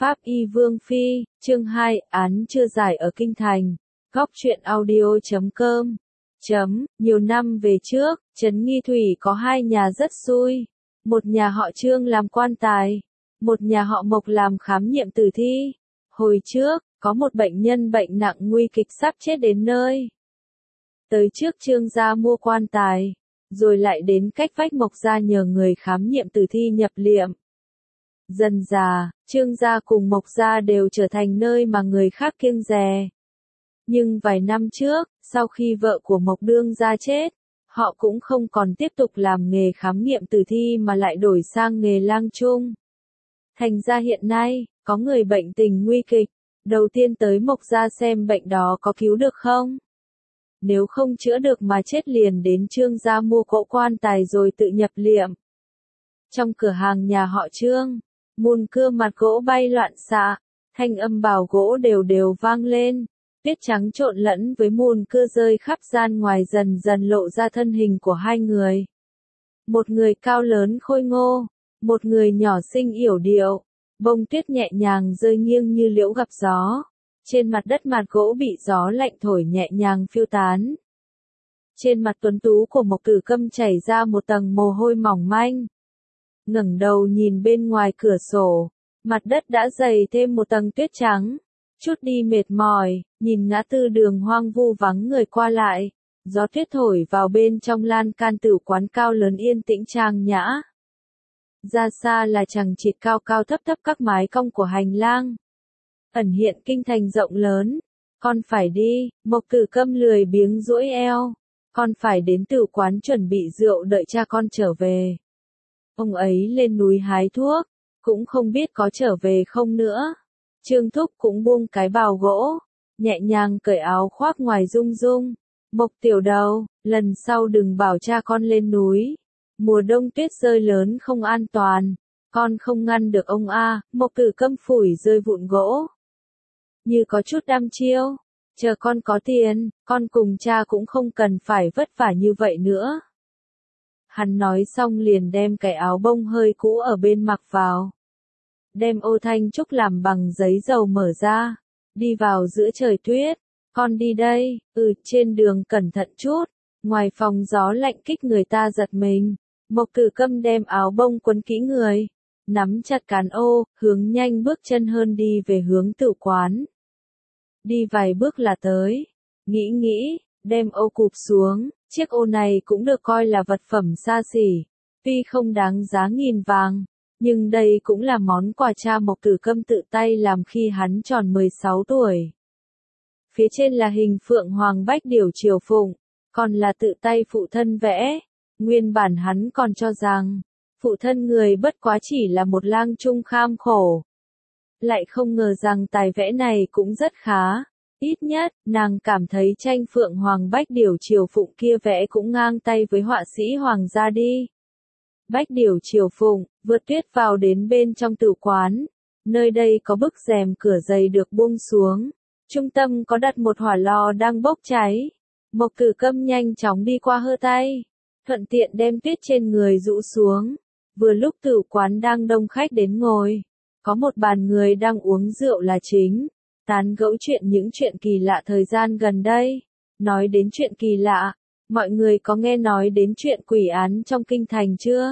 Pháp Y Vương Phi, chương 2, án chưa giải ở Kinh Thành. Góc truyện audio.com. Nhiều năm về trước, Trấn Nghi Thủy có hai nhà rất xui. Một nhà họ Trương làm quan tài, một nhà họ Mộc làm khám nghiệm tử thi. Hồi trước, có một bệnh nhân bệnh nặng nguy kịch sắp chết đến nơi. Tới trước Trương gia mua quan tài, rồi lại đến cách vách Mộc gia nhờ người khám nghiệm tử thi nhập liệm. Dần dà, Trương gia cùng Mộc gia đều trở thành nơi mà người khác kiêng dè. Nhưng vài năm trước, sau khi vợ của Mộc đương gia chết, họ cũng không còn tiếp tục làm nghề khám nghiệm tử thi mà lại đổi sang nghề lang trung. Thành ra hiện nay, có người bệnh tình nguy kịch, đầu tiên tới Mộc gia xem bệnh đó có cứu được không. Nếu không chữa được mà chết liền đến Trương gia mua cỗ quan tài rồi tự nhập liệm. Trong cửa hàng nhà họ Trương, mùn cưa mặt gỗ bay loạn xạ, thanh âm bào gỗ đều đều vang lên, tuyết trắng trộn lẫn với mùn cưa rơi khắp gian ngoài dần dần lộ ra thân hình của hai người. Một người cao lớn khôi ngô, một người nhỏ xinh yểu điệu, bông tuyết nhẹ nhàng rơi nghiêng như liễu gặp gió. Trên mặt đất mặt gỗ bị gió lạnh thổi nhẹ nhàng phiêu tán. Trên mặt tuấn tú của Mộc Tử Câm chảy ra một tầng mồ hôi mỏng manh. Ngẩng đầu nhìn bên ngoài cửa sổ, mặt đất đã dày thêm một tầng tuyết trắng. Chút đi mệt mỏi, nhìn ngã tư đường hoang vu vắng người qua lại, gió tuyết thổi vào bên trong lan can tử quán cao lớn yên tĩnh trang nhã. Ra xa là chằng chịt cao cao thấp thấp các mái cong của hành lang. Ẩn hiện kinh thành rộng lớn. Con phải đi, Mộc Tử Câm lười biếng duỗi eo. Con phải đến tử quán chuẩn bị rượu đợi cha con trở về. Ông ấy lên núi hái thuốc, cũng không biết có trở về không nữa. Trương Thúc cũng buông cái bào gỗ, nhẹ nhàng cởi áo khoác ngoài rung rung. Mộc tiểu đầu, lần sau đừng bảo cha con lên núi. Mùa đông tuyết rơi lớn không an toàn. Con không ngăn được ông a. Mộc Tử Câm phủi rơi vụn gỗ. Như có chút đăm chiêu, chờ con có tiền, con cùng cha cũng không cần phải vất vả như vậy nữa. Hắn nói xong liền đem cái áo bông hơi cũ ở bên mặc vào. Đem ô thanh trúc làm bằng giấy dầu mở ra, đi vào giữa trời tuyết. Con đi đây, trên đường cẩn thận chút, ngoài phòng gió lạnh kích người ta giật mình. Mộc Tử Câm đem áo bông quấn kỹ người, nắm chặt cán ô, hướng nhanh bước chân hơn đi về hướng tử quán. Đi vài bước là tới. Nghĩ, đem ô cụp xuống, chiếc ô này cũng được coi là vật phẩm xa xỉ. Tuy không đáng giá nghìn vàng, nhưng đây cũng là món quà cha Mộc Tử Câm tự tay làm khi hắn tròn 16 tuổi. Phía trên là hình phượng hoàng bách điểu triều phụng, còn là tự tay phụ thân vẽ. Nguyên bản hắn còn cho rằng, phụ thân người bất quá chỉ là một lang trung kham khổ. Lại không ngờ rằng tài vẽ này cũng rất khá. Ít nhất, nàng cảm thấy tranh phượng hoàng bách điểu triều phụng kia vẽ cũng ngang tay với họa sĩ hoàng gia đi. Bách điểu triều phụng, vượt tuyết vào đến bên trong tử quán. Nơi đây có bức rèm cửa dày được buông xuống. Trung tâm có đặt một hỏa lò đang bốc cháy. Mộc Tử Câm nhanh chóng đi qua hơ tay, thuận tiện đem tuyết trên người rũ xuống. Vừa lúc tử quán đang đông khách đến ngồi. Có một bàn người đang uống rượu là chính, tán gẫu chuyện những chuyện kỳ lạ thời gian gần đây. Nói đến chuyện kỳ lạ, mọi người có nghe nói đến chuyện quỷ án trong kinh thành chưa?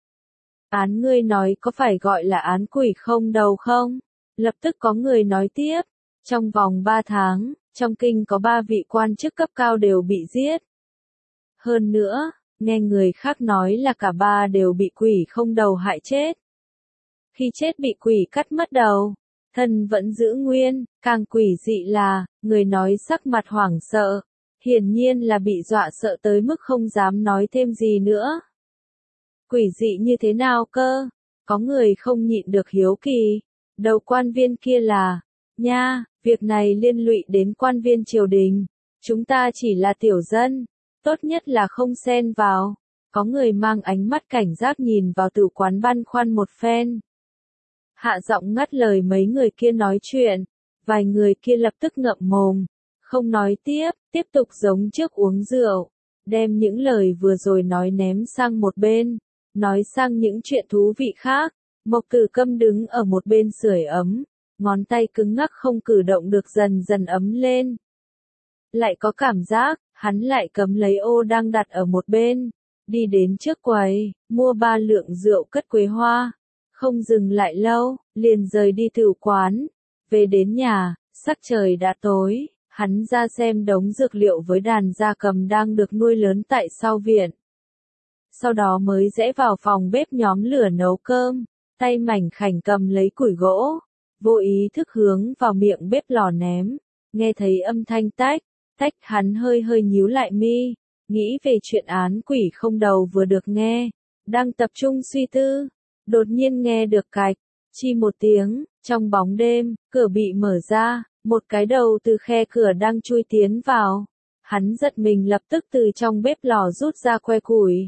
Án ngươi nói có phải gọi là án quỷ không đầu không? Lập tức có người nói tiếp, trong vòng 3 tháng, trong kinh có 3 vị quan chức cấp cao đều bị giết. Hơn nữa, nghe người khác nói là cả 3 đều bị quỷ không đầu hại chết. Khi chết bị quỷ cắt mất đầu, thân vẫn giữ nguyên, càng quỷ dị là, người nói sắc mặt hoảng sợ, hiển nhiên là bị dọa sợ tới mức không dám nói thêm gì nữa. Quỷ dị như thế nào cơ? Có người không nhịn được hiếu kỳ. Đầu quan viên kia là, nha, việc này liên lụy đến quan viên triều đình. Chúng ta chỉ là tiểu dân, tốt nhất là không xen vào. Có người mang ánh mắt cảnh giác nhìn vào tử quán băn khoăn một phen. Hạ giọng ngắt lời mấy người kia nói chuyện, vài người kia lập tức ngậm mồm, không nói tiếp tục giống trước uống rượu, đem những lời vừa rồi nói ném sang một bên, nói sang những chuyện thú vị khác. Mộc Tử Câm đứng ở một bên sưởi ấm, ngón tay cứng ngắc không cử động được dần dần ấm lên. Lại có cảm giác, hắn lại cầm lấy ô đang đặt ở một bên, đi đến trước quầy, mua 3 lượng rượu cất quế hoa. Không dừng lại lâu, liền rời đi tửu quán. Về đến nhà, sắc trời đã tối, hắn ra xem đống dược liệu với đàn gia cầm đang được nuôi lớn tại sau viện. Sau đó mới rẽ vào phòng bếp nhóm lửa nấu cơm, tay mảnh khảnh cầm lấy củi gỗ, vô ý thức hướng vào miệng bếp lò ném, nghe thấy âm thanh tách, tách hắn hơi hơi nhíu lại mi, nghĩ về chuyện án quỷ không đầu vừa được nghe, đang tập trung suy tư, đột nhiên nghe được cạch, chi một tiếng, trong bóng đêm, cửa bị mở ra, một cái đầu từ khe cửa đang chui tiến vào, hắn giật mình lập tức từ trong bếp lò rút ra que củi,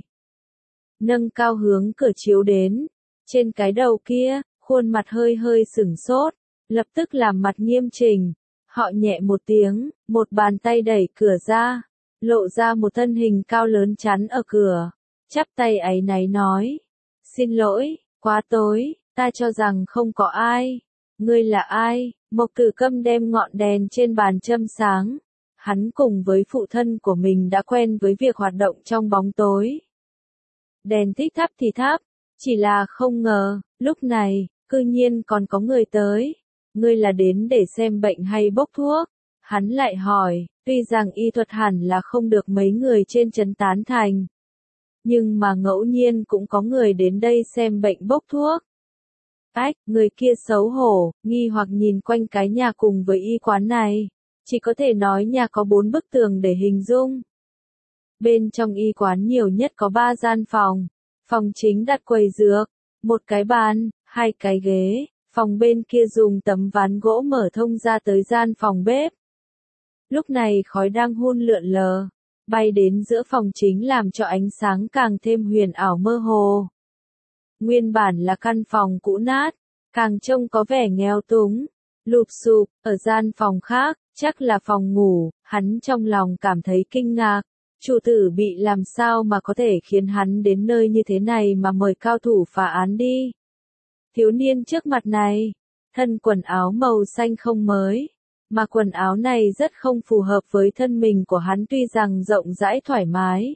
nâng cao hướng cửa chiếu đến, trên cái đầu kia, khuôn mặt hơi hơi sửng sốt, lập tức làm mặt nghiêm chỉnh, họ nhẹ một tiếng, một bàn tay đẩy cửa ra, lộ ra một thân hình cao lớn chắn ở cửa, chắp tay áy náy nói, xin lỗi, quá tối, ta cho rằng không có ai, ngươi là ai? Mộc Tử Câm đem ngọn đèn trên bàn châm sáng, hắn cùng với phụ thân của mình đã quen với việc hoạt động trong bóng tối. Đèn thích thắp thì thắp, chỉ là không ngờ, lúc này, cư nhiên còn có người tới. Ngươi là đến để xem bệnh hay bốc thuốc? Hắn lại hỏi, tuy rằng y thuật hẳn là không được mấy người trên trấn tán thành. Nhưng mà ngẫu nhiên cũng có người đến đây xem bệnh bốc thuốc. Ách, người kia xấu hổ, nghi hoặc nhìn quanh cái nhà cùng với y quán này. Chỉ có thể nói nhà có 4 bức tường để hình dung. Bên trong y quán nhiều nhất có 3 gian phòng. Phòng chính đặt quầy dược, một cái bàn, 2 cái ghế. Phòng bên kia dùng tấm ván gỗ mở thông ra tới gian phòng bếp. Lúc này khói đang hun lượn lờ, bay đến giữa phòng chính làm cho ánh sáng càng thêm huyền ảo mơ hồ. Nguyên bản là căn phòng cũ nát, càng trông có vẻ nghèo túng, lụp xụp, ở gian phòng khác, chắc là phòng ngủ, hắn trong lòng cảm thấy kinh ngạc. Chủ tử bị làm sao mà có thể khiến hắn đến nơi như thế này mà mời cao thủ phá án đi. Thiếu niên trước mặt này, thân quần áo màu xanh không mới, mà quần áo này rất không phù hợp với thân mình của hắn tuy rằng rộng rãi thoải mái.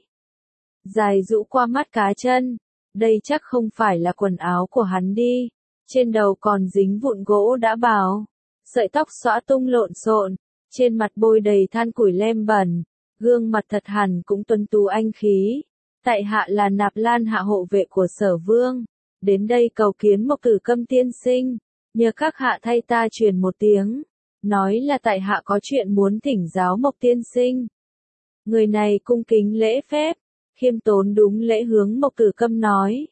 Dài rũ qua mắt cá chân, đây chắc không phải là quần áo của hắn đi, trên đầu còn dính vụn gỗ đã bào, sợi tóc xõa tung lộn xộn, trên mặt bôi đầy than củi lem bẩn, gương mặt thật hẳn cũng tuấn tú anh khí. Tại hạ là Nạp Lan hạ hộ vệ của Sở Vương. Đến đây cầu kiến Mộc Tử Câm tiên sinh, nhờ các hạ thay ta truyền một tiếng, nói là tại hạ có chuyện muốn thỉnh giáo Mộc tiên sinh. Người này cung kính lễ phép, khiêm tốn đúng lễ hướng Mộc Tử Câm nói.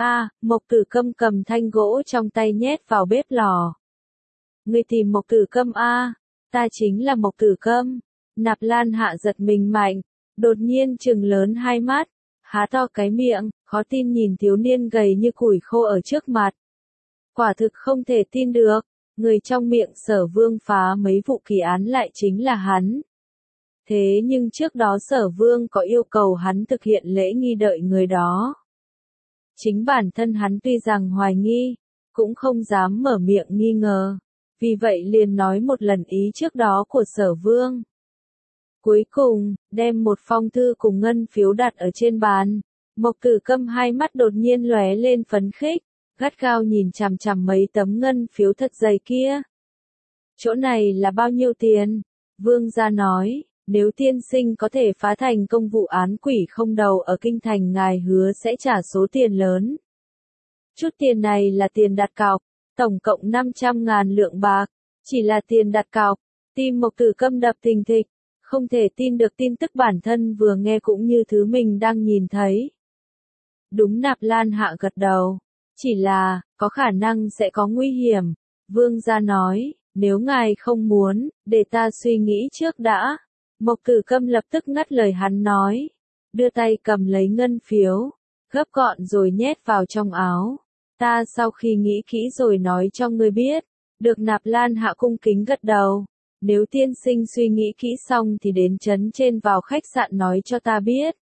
Mộc Tử Câm cầm thanh gỗ trong tay nhét vào bếp lò. Ngươi tìm Mộc Tử Câm ta chính là Mộc Tử Câm. Nạp Lan hạ giật mình mạnh, đột nhiên trừng lớn hai mắt, há to cái miệng, khó tin nhìn thiếu niên gầy như củi khô ở trước mặt. Quả thực không thể tin được, người trong miệng Sở Vương phá mấy vụ kỳ án lại chính là hắn. Thế nhưng trước đó Sở Vương có yêu cầu hắn thực hiện lễ nghi đợi người đó. Chính bản thân hắn tuy rằng hoài nghi, cũng không dám mở miệng nghi ngờ, vì vậy liền nói một lần ý trước đó của Sở Vương. Cuối cùng, đem một phong thư cùng ngân phiếu đặt ở trên bàn. Mộc Tử Câm hai mắt đột nhiên lóe lên phấn khích, gắt gao nhìn chằm chằm mấy tấm ngân phiếu thật dày kia. Chỗ này là bao nhiêu tiền? Vương gia nói, nếu tiên sinh có thể phá thành công vụ án quỷ không đầu ở kinh thành ngài hứa sẽ trả số tiền lớn. Chút tiền này là tiền đặt cọc, tổng cộng 500.000 lượng bạc, chỉ là tiền đặt cọc. Tim Mộc Tử Câm đập thình thịch, không thể tin được tin tức bản thân vừa nghe cũng như thứ mình đang nhìn thấy. Đúng, Nạp Lan hạ gật đầu, chỉ là, có khả năng sẽ có nguy hiểm. Vương gia nói, nếu ngài không muốn, để ta suy nghĩ trước đã. Mộc Tử Câm lập tức ngắt lời hắn nói, đưa tay cầm lấy ngân phiếu, gấp gọn rồi nhét vào trong áo. Ta sau khi nghĩ kỹ rồi nói cho ngươi biết. Được. Nạp Lan hạ cung kính gật đầu. Nếu tiên sinh suy nghĩ kỹ xong thì đến trấn trên vào khách sạn nói cho ta biết.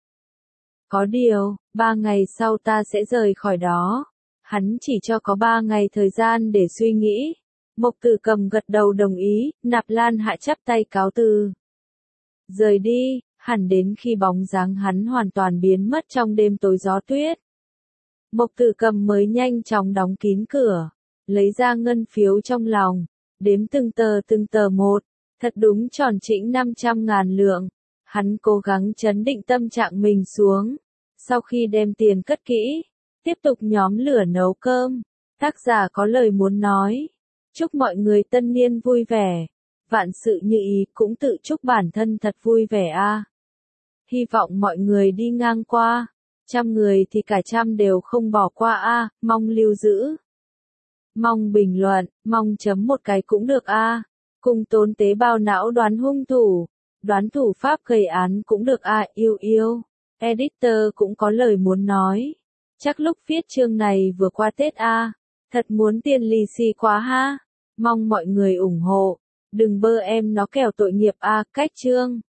Có điều, 3 ngày sau ta sẽ rời khỏi đó. Hắn chỉ cho có 3 ngày thời gian để suy nghĩ. Mộc Tử Cầm gật đầu đồng ý, Nạp Lan Hạ chắp tay cáo từ. Rời đi, hẳn đến khi bóng dáng hắn hoàn toàn biến mất trong đêm tối gió tuyết. Mộc Tử Cầm mới nhanh chóng đóng kín cửa, lấy ra ngân phiếu trong lòng, đếm từng tờ một, thật đúng tròn trĩnh 500.000 lượng. Hắn cố gắng trấn định tâm trạng mình xuống. Sau khi đem tiền cất kỹ, tiếp tục nhóm lửa nấu cơm. Tác giả có lời muốn nói. Chúc mọi người tân niên vui vẻ. Vạn sự như ý, cũng tự chúc bản thân thật vui vẻ a. Hy vọng mọi người đi ngang qua, 100 người thì cả 100 đều không bỏ qua a, mong lưu giữ. Mong bình luận, mong chấm một cái cũng được a. Cùng tốn tế bào não đoán hung thủ, đoán thủ pháp gây án cũng được a, yêu yêu. Editor cũng có lời muốn nói. Chắc lúc viết chương này vừa qua Tết a, thật muốn tiền lì xì quá ha. Mong mọi người ủng hộ, đừng bơ em nó kẻo tội nghiệp a, cách chương.